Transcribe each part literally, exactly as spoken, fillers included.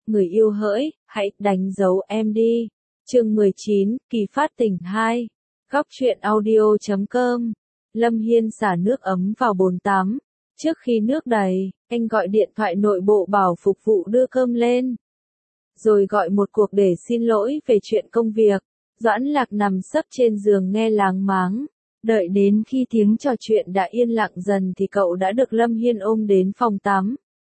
người yêu hỡi, hãy đánh dấu em đi. Chương mười chín, kỳ phát tỉnh hai. Góc truyện audio chấm com. Lâm Hiên xả nước ấm vào bồn tắm. Trước khi nước đầy, anh gọi điện thoại nội bộ bảo phục vụ đưa cơm lên. Rồi gọi một cuộc để xin lỗi về chuyện công việc. Doãn Lạc nằm sấp trên giường nghe láng máng. Đợi đến khi tiếng trò chuyện đã yên lặng dần thì cậu đã được Lâm Hiên ôm đến phòng tắm.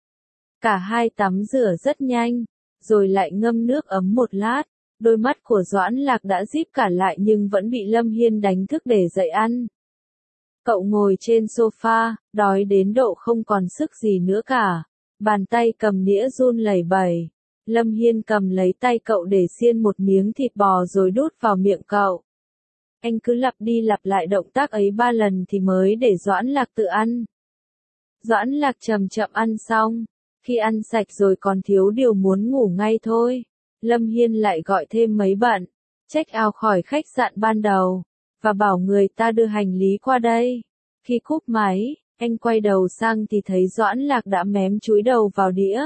Cả hai tắm rửa rất nhanh, rồi lại ngâm nước ấm một lát. Đôi mắt của Doãn Lạc đã díp cả lại nhưng vẫn bị Lâm Hiên đánh thức để dậy ăn. Cậu ngồi trên sofa, đói đến độ không còn sức gì nữa cả. Bàn tay cầm đĩa run lẩy bẩy. Lâm Hiên cầm lấy tay cậu để xiên một miếng thịt bò rồi đút vào miệng cậu. Anh cứ lặp đi lặp lại động tác ấy ba lần thì mới để Doãn Lạc tự ăn. Doãn Lạc chậm chậm ăn xong. Khi ăn sạch rồi còn thiếu điều muốn ngủ ngay thôi. Lâm Hiên lại gọi thêm mấy bạn, check out khỏi khách sạn ban đầu, và bảo người ta đưa hành lý qua đây. Khi cúp máy, anh quay đầu sang thì thấy Doãn Lạc đã mém chúi đầu vào đĩa.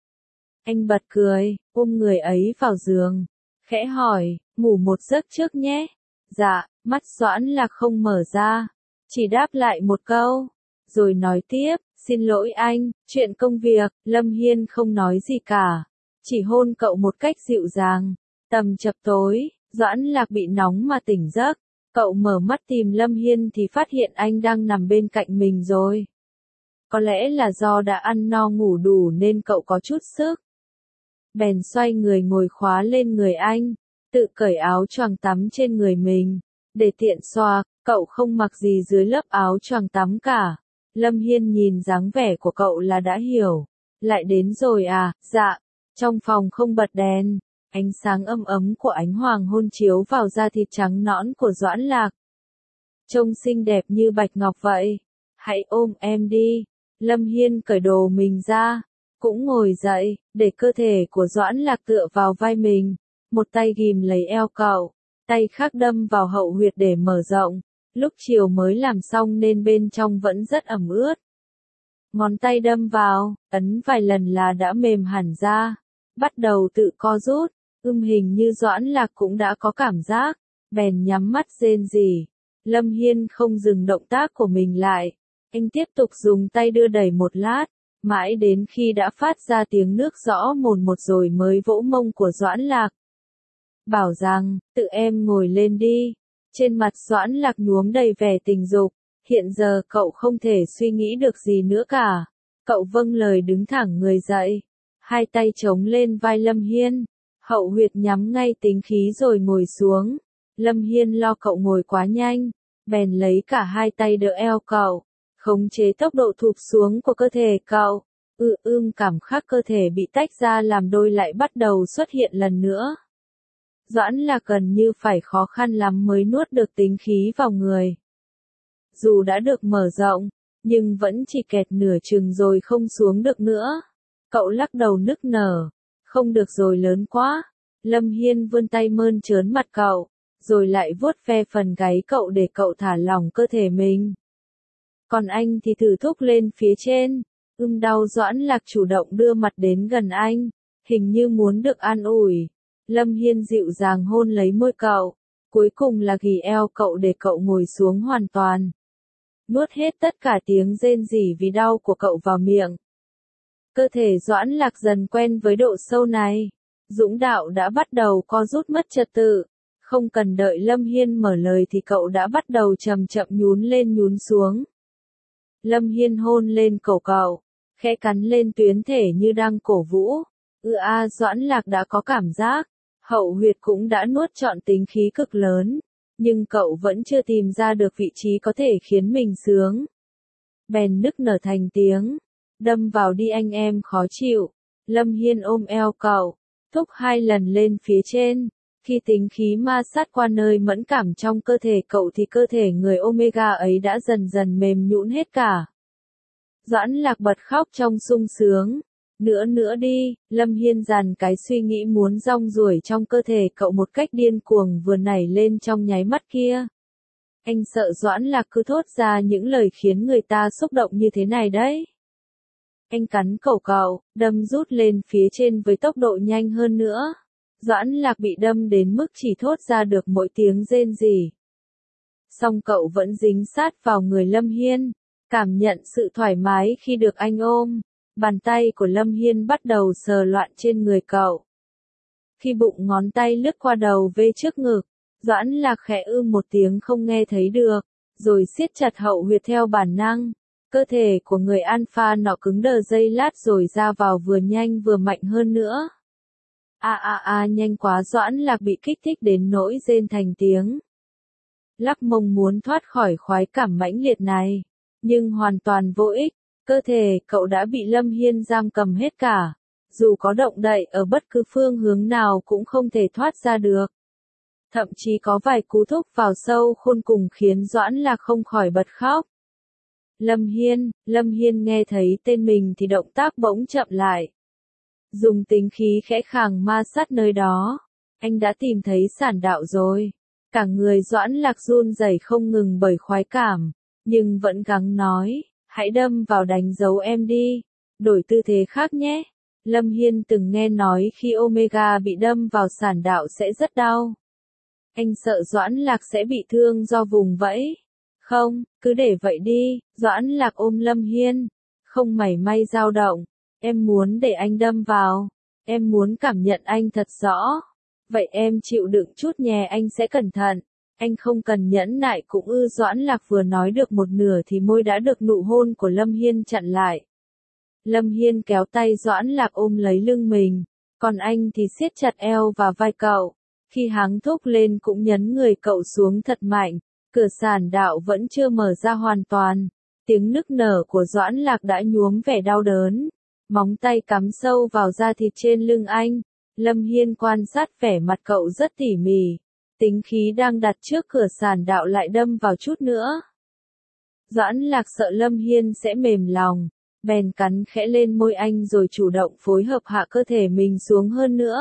Anh bật cười, ôm người ấy vào giường, khẽ hỏi, ngủ một giấc trước nhé. Dạ, mắt Doãn Lạc không mở ra, chỉ đáp lại một câu, rồi nói tiếp, xin lỗi anh, chuyện công việc. Lâm Hiên không nói gì cả, chỉ hôn cậu một cách dịu dàng. Tầm chập tối, Doãn Lạc bị nóng mà tỉnh giấc. Cậu mở mắt tìm Lâm Hiên thì phát hiện anh đang nằm bên cạnh mình rồi. Có lẽ là do đã ăn no ngủ đủ nên cậu có chút sức. Bèn xoay người ngồi khóa lên người anh, tự cởi áo choàng tắm trên người mình. Để tiện xoa, cậu không mặc gì dưới lớp áo choàng tắm cả. Lâm Hiên nhìn dáng vẻ của cậu là đã hiểu. Lại đến rồi à, dạ. Trong phòng không bật đèn, ánh sáng âm ấm của ánh hoàng hôn chiếu vào da thịt trắng nõn của Doãn Lạc. Trông xinh đẹp như bạch ngọc vậy. Hãy ôm em đi. Lâm Hiên cởi đồ mình ra, cũng ngồi dậy, để cơ thể của Doãn Lạc tựa vào vai mình. Một tay ghìm lấy eo cậu, tay khác đâm vào hậu huyệt để mở rộng. Lúc chiều mới làm xong nên bên trong vẫn rất ẩm ướt. Ngón tay đâm vào, ấn vài lần là đã mềm hẳn ra. Bắt đầu tự co rút, ưm hình như Doãn Lạc cũng đã có cảm giác, bèn nhắm mắt rên rỉ. Lâm Hiên không dừng động tác của mình lại, anh tiếp tục dùng tay đưa đẩy một lát, mãi đến khi đã phát ra tiếng nước rõ mồn một rồi mới vỗ mông của Doãn Lạc. Bảo rằng, tự em ngồi lên đi. Trên mặt Doãn Lạc nhuốm đầy vẻ tình dục, hiện giờ cậu không thể suy nghĩ được gì nữa cả. Cậu vâng lời đứng thẳng người dậy. Hai tay chống lên vai Lâm Hiên, hậu huyệt nhắm ngay tính khí rồi ngồi xuống. Lâm Hiên lo cậu ngồi quá nhanh, bèn lấy cả hai tay đỡ eo cậu, khống chế tốc độ thụp xuống của cơ thể cậu. Ư ưm cảm giác cơ thể bị tách ra làm đôi lại bắt đầu xuất hiện lần nữa. Doãn Lạc gần như phải khó khăn lắm mới nuốt được tính khí vào người. Dù đã được mở rộng, nhưng vẫn chỉ kẹt nửa chừng rồi không xuống được nữa. Cậu lắc đầu nức nở, không được rồi lớn quá. Lâm Hiên vươn tay mơn trớn mặt cậu, rồi lại vuốt ve phần gáy cậu để cậu thả lỏng cơ thể mình. Còn anh thì thử thúc lên phía trên, ưm đau. Doãn Lạc chủ động đưa mặt đến gần anh, hình như muốn được an ủi. Lâm Hiên dịu dàng hôn lấy môi cậu, cuối cùng là ghì eo cậu để cậu ngồi xuống hoàn toàn. Nuốt hết tất cả tiếng rên rỉ vì đau của cậu vào miệng. Cơ thể Doãn Lạc dần quen với độ sâu này. Dũng đạo đã bắt đầu co rút mất trật tự. Không cần đợi Lâm Hiên mở lời thì cậu đã bắt đầu chậm chậm nhún lên nhún xuống. Lâm Hiên hôn lên cổ cậu, khẽ cắn lên tuyến thể như đang cổ vũ. Ư a Doãn Lạc đã có cảm giác, hậu huyệt cũng đã nuốt trọn tính khí cực lớn. Nhưng cậu vẫn chưa tìm ra được vị trí có thể khiến mình sướng. Bèn nức nở thành tiếng. Đâm vào đi anh em khó chịu. Lâm Hiên ôm eo cậu, thúc hai lần lên phía trên. Khi tính khí ma sát qua nơi mẫn cảm trong cơ thể cậu thì cơ thể người Omega ấy đã dần dần mềm nhũn hết cả. Doãn Lạc bật khóc trong sung sướng. Nữa nữa đi, Lâm Hiên dằn cái suy nghĩ muốn rong ruổi trong cơ thể cậu một cách điên cuồng vừa nảy lên trong nháy mắt kia. Anh sợ Doãn Lạc cứ thốt ra những lời khiến người ta xúc động như thế này đấy. Anh cắn cổ cậu, đâm rút lên phía trên với tốc độ nhanh hơn nữa. Doãn Lạc bị đâm đến mức chỉ thốt ra được mỗi tiếng rên rỉ. Song cậu vẫn dính sát vào người Lâm Hiên, cảm nhận sự thoải mái khi được anh ôm. Bàn tay của Lâm Hiên bắt đầu sờ loạn trên người cậu. Khi bụng ngón tay lướt qua đầu vê trước ngực, Doãn Lạc khẽ ư một tiếng không nghe thấy được, rồi siết chặt hậu huyệt theo bản năng. Cơ thể của người alpha nọ cứng đờ giây lát rồi ra vào vừa nhanh vừa mạnh hơn nữa. A a a nhanh quá, Doãn Lạc bị kích thích đến nỗi rên thành tiếng. Lắc mông muốn thoát khỏi khoái cảm mãnh liệt này, nhưng hoàn toàn vô ích, cơ thể cậu đã bị Lâm Hiên giam cầm hết cả. Dù có động đậy ở bất cứ phương hướng nào cũng không thể thoát ra được. Thậm chí có vài cú thúc vào sâu khôn cùng khiến Doãn Lạc không khỏi bật khóc. Lâm Hiên, Lâm Hiên nghe thấy tên mình thì động tác bỗng chậm lại. Dùng tính khí khẽ khàng ma sát nơi đó. Anh đã tìm thấy sản đạo rồi. Cả người Doãn Lạc run rẩy không ngừng bởi khoái cảm, nhưng vẫn gắng nói, hãy đâm vào đánh dấu em đi, đổi tư thế khác nhé. Lâm Hiên từng nghe nói khi Omega bị đâm vào sản đạo sẽ rất đau. Anh sợ Doãn Lạc sẽ bị thương do vùng vẫy. Không, cứ để vậy đi, Doãn Lạc ôm Lâm Hiên, không mảy may dao động. Em muốn để anh đâm vào, em muốn cảm nhận anh thật rõ. Vậy em chịu đựng chút nhé, anh sẽ cẩn thận. Anh không cần nhẫn nại cũng ư. Doãn Lạc vừa nói được một nửa thì môi đã được nụ hôn của Lâm Hiên chặn lại. Lâm Hiên kéo tay Doãn Lạc ôm lấy lưng mình, còn anh thì siết chặt eo và vai cậu. Khi háng thúc lên cũng nhấn người cậu xuống thật mạnh, cửa sản đạo vẫn chưa mở ra hoàn toàn. Tiếng nức nở của Doãn Lạc đã nhuốm vẻ đau đớn. Móng tay cắm sâu vào da thịt trên lưng anh. Lâm Hiên quan sát vẻ mặt cậu rất tỉ mỉ. Tính khí đang đặt trước cửa sản đạo lại đâm vào chút nữa. Doãn Lạc sợ Lâm Hiên sẽ mềm lòng, bèn cắn khẽ lên môi anh rồi chủ động phối hợp hạ cơ thể mình xuống hơn nữa.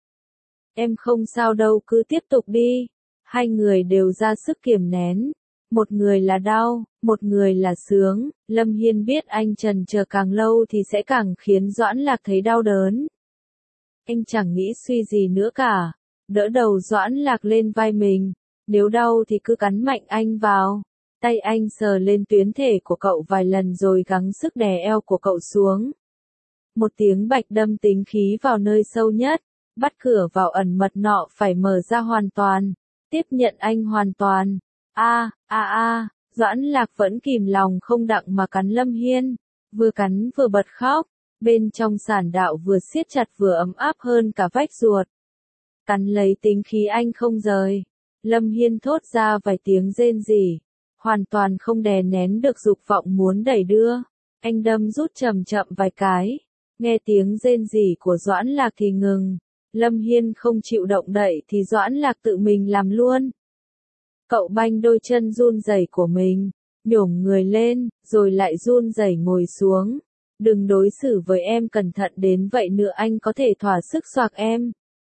Em không sao đâu, cứ tiếp tục đi. Hai người đều ra sức kiềm nén. Một người là đau, một người là sướng. Lâm Hiên biết anh trần chờ càng lâu thì sẽ càng khiến Doãn Lạc thấy đau đớn. Anh chẳng nghĩ suy gì nữa cả. Đỡ đầu Doãn Lạc lên vai mình. Nếu đau thì cứ cắn mạnh anh vào. Tay anh sờ lên tuyến thể của cậu vài lần rồi gắng sức đè eo của cậu xuống. Một tiếng bạch đâm tính khí vào nơi sâu nhất. Bắt cửa vào ẩn mật nọ phải mở ra hoàn toàn. Tiếp nhận anh hoàn toàn. A, a a, Doãn Lạc vẫn kìm lòng không đặng mà cắn Lâm Hiên. Vừa cắn vừa bật khóc. Bên trong sản đạo vừa siết chặt vừa ấm áp hơn cả vách ruột. Cắn lấy tính khí anh không rời. Lâm Hiên thốt ra vài tiếng rên rỉ. Hoàn toàn không đè nén được dục vọng muốn đẩy đưa. Anh đâm rút chậm chậm vài cái. Nghe tiếng rên rỉ của Doãn Lạc thì ngừng. Lâm Hiên không chịu động đậy thì Doãn Lạc tự mình làm luôn. Cậu banh đôi chân run rẩy của mình, nhổm người lên, rồi lại run rẩy ngồi xuống. Đừng đối xử với em cẩn thận đến vậy nữa, anh có thể thỏa sức xoạc em.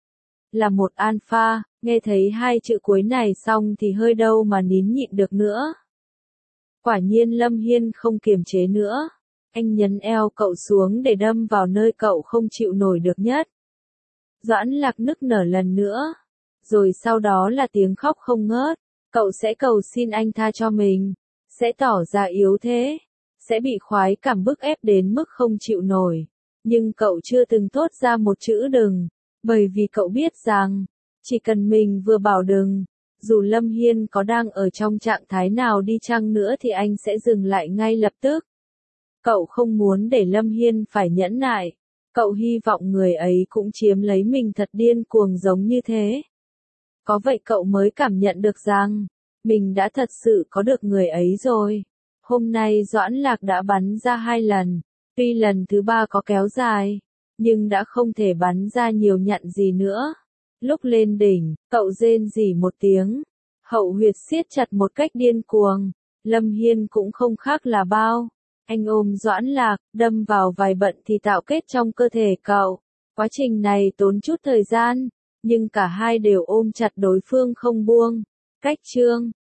Là một alpha, nghe thấy hai chữ cuối này xong thì hơi đâu mà nín nhịn được nữa. Quả nhiên Lâm Hiên không kiềm chế nữa. Anh nhấn eo cậu xuống để đâm vào nơi cậu không chịu nổi được nhất. Doãn Lạc nức nở lần nữa. Rồi sau đó là tiếng khóc không ngớt. Cậu sẽ cầu xin anh tha cho mình. Sẽ tỏ ra yếu thế. Sẽ bị khoái cảm bức ép đến mức không chịu nổi. Nhưng cậu chưa từng thốt ra một chữ đừng. Bởi vì cậu biết rằng, chỉ cần mình vừa bảo đừng, dù Lâm Hiên có đang ở trong trạng thái nào đi chăng nữa thì anh sẽ dừng lại ngay lập tức. Cậu không muốn để Lâm Hiên phải nhẫn nại. Cậu hy vọng người ấy cũng chiếm lấy mình thật điên cuồng giống như thế. Có vậy cậu mới cảm nhận được rằng, mình đã thật sự có được người ấy rồi. Hôm nay Doãn Lạc đã bắn ra hai lần, tuy lần thứ ba có kéo dài, nhưng đã không thể bắn ra nhiều nhận gì nữa. Lúc lên đỉnh, cậu rên rỉ một tiếng, hậu huyệt siết chặt một cách điên cuồng. Lâm Hiên cũng không khác là bao. Anh ôm Doãn Lạc, đâm vào vài bận thì tạo kết trong cơ thể cậu. Quá trình này tốn chút thời gian, nhưng cả hai đều ôm chặt đối phương không buông. Cách chương